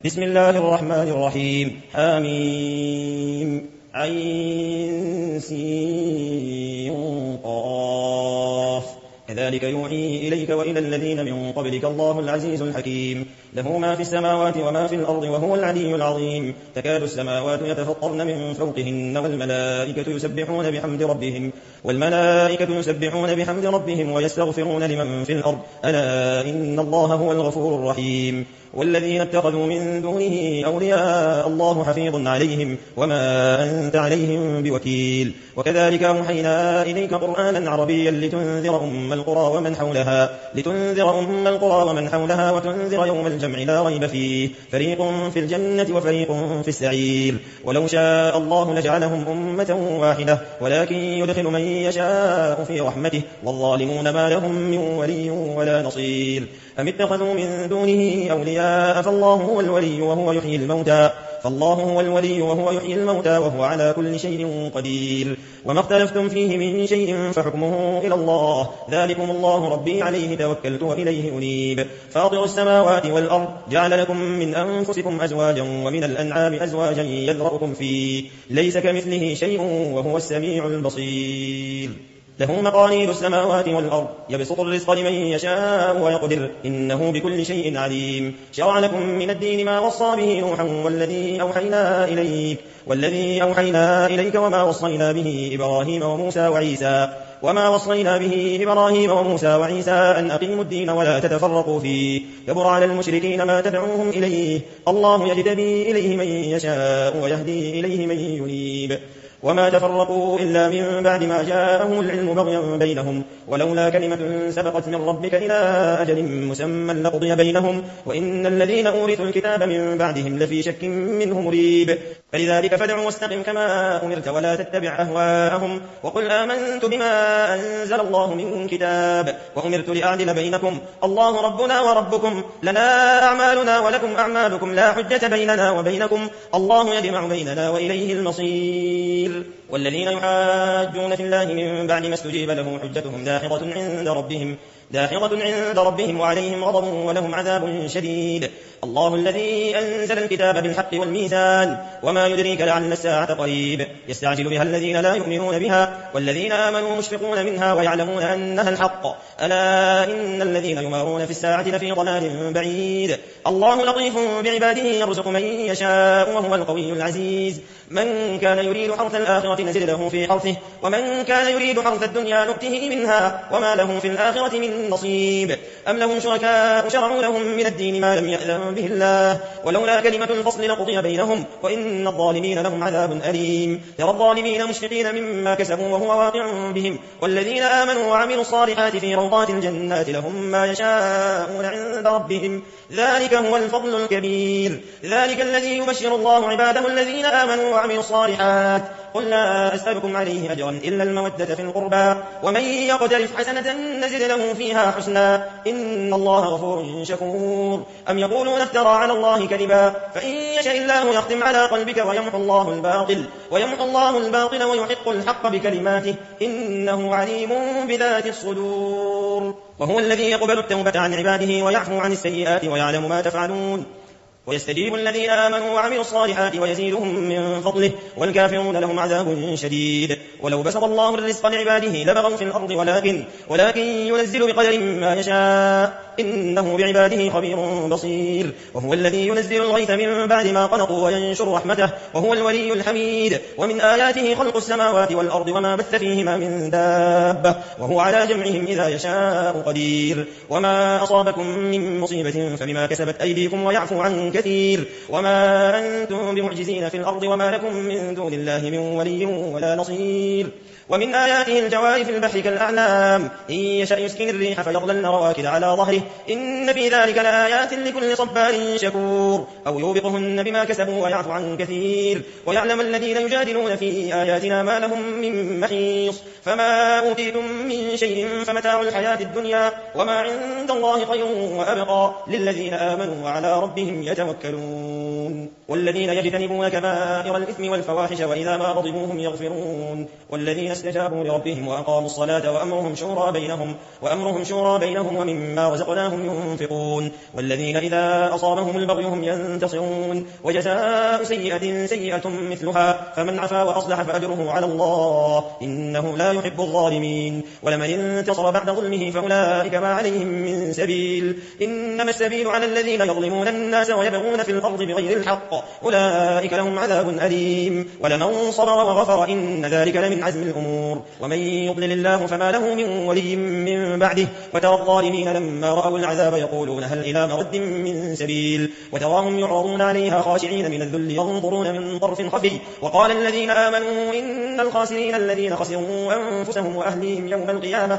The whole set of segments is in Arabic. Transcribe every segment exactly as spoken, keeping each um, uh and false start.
بسم الله الرحمن الرحيم. حميم عين سين قاف كذلك يوحي إليك وإلى الذين من قبلك الله العزيز الحكيم له ما في السماوات وما في الأرض وهو العلي العظيم. تكاد السماوات يتفطرن من فوقهن والملائكة يسبحون بحمد ربهم والملائكة يسبحون بحمد ربهم ويستغفرون لمن في الأرض ألا إن الله هو الغفور الرحيم. والذين اتخذوا من دونه أولياء الله حفيظ عليهم وما أنت عليهم بوكيل. وكذلك أوحينا إليك قرآنا عربيا لتنذر أم القرى ومن حولها لتنذر أم القرى ومن حولها وتنذر يوم الجمع لا ريب فيه فريق في الجنة وفريق في السعير. ولو شاء الله لجعلهم أمة واحدة ولكن يدخل من يشاء في رحمته والظالمون ما لهم من ولي ولا نصير. أم اتخذوا من دونه أولياء فالله هو الولي وهو يحيي الموتى فالله هو الولي وهو يحيي الموتى وهو على كل شيء قدير. وما اختلفتم فيه من شيء فحكمه إلى الله ذلكم الله ربي عليه توكلت وإليه أنيب. فاطر السماوات والأرض جعل لكم من أنفسكم أزواجا ومن الأنعام أزواجا يذرأكم فيه ليس كمثله شيء وهو السميع البصير. له مقاليد السماوات والأرض يبسط الرزق لمن يشاء ويقدر إنه بكل شيء عليم. شرع لكم من الدين ما وصى به نوحا والذي أوحينا إليك والذي أوحينا إليك وما وصينا به إبراهيم وموسى وعيسى وما وصينا به إبراهيم وموسى وعيسى أن أقيموا الدين ولا تتفرقوا فيه كبر على المشركين ما تدعوهم إليه الله يجتبي إليه من يشاء ويهدي إليه من ينيب. وما تفرقوا إلا من بعد ما جاءهم العلم بغيا بينهم ولولا كلمة سبقت من ربك إلى أجل مسمى لقضي بينهم وإن الذين أورثوا الكتاب من بعدهم لفي شك منه مريب. فلذلك فادع واستقم كما أمرت ولا تتبع أهواءهم وقل آمنت بما أنزل الله من كتاب وأمرت لأعدل بينكم الله ربنا وربكم لنا أعمالنا ولكم أعمالكم لا حجة بيننا وبينكم الله يجمع بيننا وإليه المصير. والذين يحاجون في الله من بعد ما استجيب له حجتهم داحضة عند ربهم داحضة عند ربهم وعليهم غضب ولهم عذاب شديد. الله الذي أنزل الكتاب بالحق والميزان وما يدريك لعل الساعة قريب يستعجل بها الذين لا يؤمنون بها والذين آمنوا مشفقون منها ويعلمون أنها الحق ألا إن الذين يمارون في الساعة لفي ضلال بعيد. الله لطيف بعباده يرزق من يشاء وهو القوي العزيز. من كان يريد حرث الآخرة نزل له في حرثه ومن كان يريد حرث الدنيا نؤته منها وما له في الآخرة من نصيب. أم لهم شركاء شرعوا لهم من الدين ما لم يأذن به الله ولولا كلمة الفصل لقضي بينهم وإن الظالمين لهم عذاب أليم. ترى الظالمين مشفقين مما كسبوا وهو واقع بهم والذين آمنوا وعملوا الصالحات في روضات الجنات لهم ما يشاءون عند ربهم ذلك هو الفضل الكبير. ذلك الذي يبشر الله عباده الذين آمنوا وعملوا الصالحات قل لا أسألكم عليه أجرا إلا المودة في القربى ومن يقترف حسنة نزد له فيها حسنا إن الله غفور شكور. أم يقولون افترى على الله كذبا فإن يشاء الله يختم على قلبك ويمحو الله الباطل ويمحو الله الباطل ويحق الحق بكلماته إنه عليم بذات الصدور. وهو الذي يقبل التوبة عن عباده ويعفو عن السيئات ويعلم ما تفعلون ويستجيب الذين آمنوا وعملوا الصالحات ويزيدهم من فضله والكافرون لهم عذاب شديد. ولو بسط الله الرزق لعباده لبغوا في الأرض ولكن, ولكن ينزل بقدر ما يشاء إنه بعباده خبير بصير. وهو الذي ينزل الغيث من بعد ما قنطوا وينشر رحمته وهو الولي الحميد. ومن آياته خلق السماوات والأرض وما بث فيهما من دابة وهو على جمعهم إذا يشاء قدير. وما أصابكم من مصيبة فبما كسبت أيديكم ويعفو عن كثير وما أنتم بمعجزين في الأرض وما لكم من دون الله من ولي ولا نصير. ومن آياته الجوار في البحر كالأعلام إن يشأ يسكن الريح فيظللن رواكد على ظهره إن في ذلك لآيات لكل صبار شكور. أو يوبقهن بما كسبوا ويعفو عن كثير ويعلم الذين يجادلون في آياتنا ما لهم من محيص. فما أوتيتم من شيء فمتاع الحياة الدنيا وما عند الله خير وأبقى للذين آمنوا وعلى ربهم يتوكلون والذين يجتنبون كبائر الإثم والفواحش وإذا ما غضبوا هم يغفرون والذين استجابوا لربهم وأقاموا الصلاة وأمرهم شورى بينهم وأمرهم شورى بينهم ومما رزقناهم ينفقون والذين إذا أصابهم البغي هم ينتصرون وجزاء سيئة سيئة مثلها فمن عفا وأصلح فأجره على الله إنه لا يحب الظالمين ولمن انتصر بعد ظلمه فأولئك ما عليهم من سبيل إنما السبيل على الذين يظلمون الناس ويبغون في الأرض بغير الحق أولئك لهم عذاب أليم ولمن صبر وغفر إن ذلك لمن عزم الأمور ومن يضلل الله فما له من ولي من بعده وترى الظالمين لما رأوا العذاب يقولون هل إلى مرد من سبيل وتراهم يعرضون عليها خاشعين من الذل ينظرون من طرف خفي وقال الذين آمنوا إن الخاسرين الذين خسروا أنفسهم وأهليهم يوم القيامة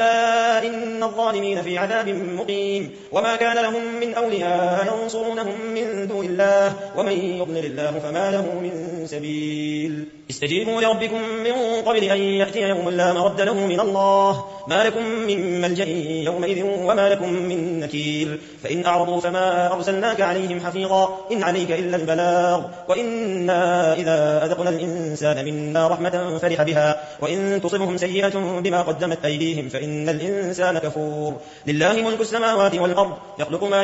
ألا إن الظالمين في عذاب مقيم وما كان لهم من أولياء ينصرونهم من دون الله ومن يضلل الله فما له من سبيل استجيبوا لربكم من قبل أن يأتي يوم لا مرد له من الله ما لكم من ملجأ يومئذ وما لكم من نكير فإن أعرضوا فما أرسلناك عليهم حفيظا إن عليك إلا البلاغ وإنا إذا أذقنا الإنسان منا رحمة فرح بها وإن تصبهم سيئة بما قدمت أيديهم فإن الإنسان كفور لله ملك السماوات والأرض يخلق ما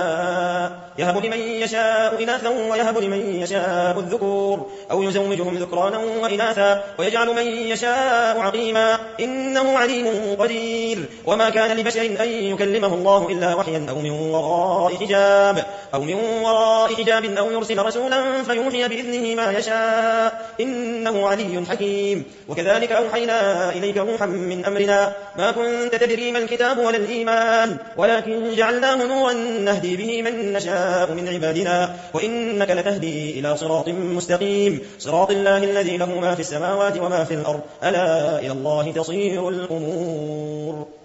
يشاء يهب لمن يشاء إناثا ويهب لمن يشاء الذكور أو يزوجهم ذكرانا وإناثا ويجعل من يشاء عقيما إنه عليم قدير وما كان لبشر أن يكلمه الله إلا وحيا أو من وراء حجاب أو من وراء حجاب أو يرسل رسولا فيوحي بإذنه ما يشاء إنه علي حكيم وكذلك أوحينا إليك روحا من أمرنا ما كنت تدري ما الكتاب ولا الإيمان ولكن جعلناه نورا نهدي به من نشاء من عبادنا وإنك لتهدي إلى صراط مستقيم صراط الله الذي له ما في السماوات وما في الأرض ألا إلى الله تصير الأمور